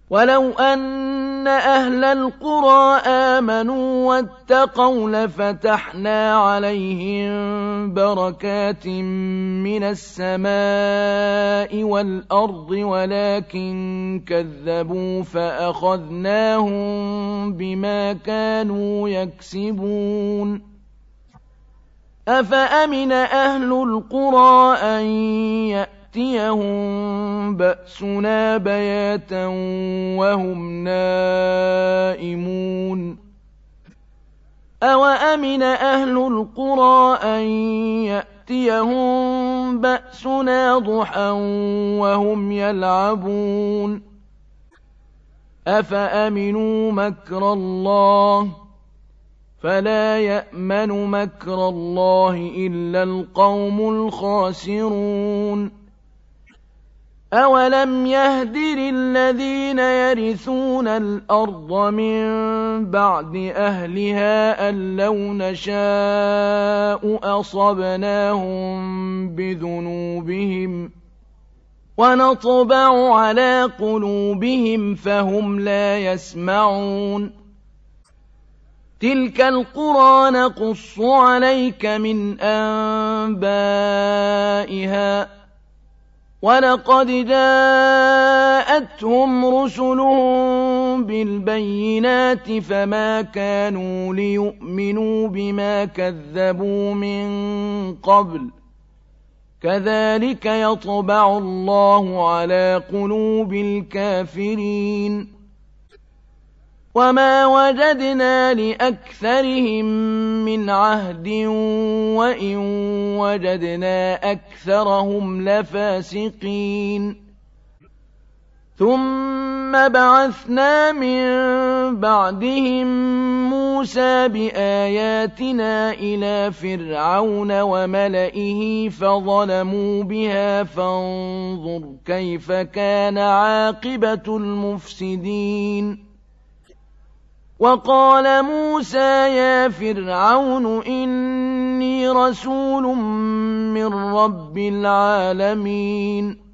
ولو أن أهل القرى آمنوا واتقوا لفتحنا عليهم بركات من السماء والأرض ولكن كذبوا فأخذناهم بما كانوا يكسبون أفأمن أهل القرى أن يأتيهم بأسنا بياتا وهم نائمون أوأمن أهل القرى أن يأتيهم بأسنا ضحى وهم يلعبون أفأمنوا مكر الله فلا يأمن مكر الله إلا القوم الخاسرون أولم يهد للذين يرثون الأرض من بعد أهلها أن لو نشاء أصبناهم بذنوبهم ونطبع على قلوبهم فهم لا يسمعون تلك القرى نقص عليك من أنبائها ولقد جاءتهم رسلهم بالبينات فما كانوا ليؤمنوا بما كذبوا من قبل كذلك يطبع الله على قلوب الكافرين وما وجدنا لأكثرهم من عهد وإن وجدنا أكثرهم لفاسقين ثم بعثنا من بعدهم موسى بآياتنا إلى فرعون وملئه فظلموا بها فانظر كيف كان عاقبة المفسدين وقال موسى يا فرعون إني رسول من رب العالمين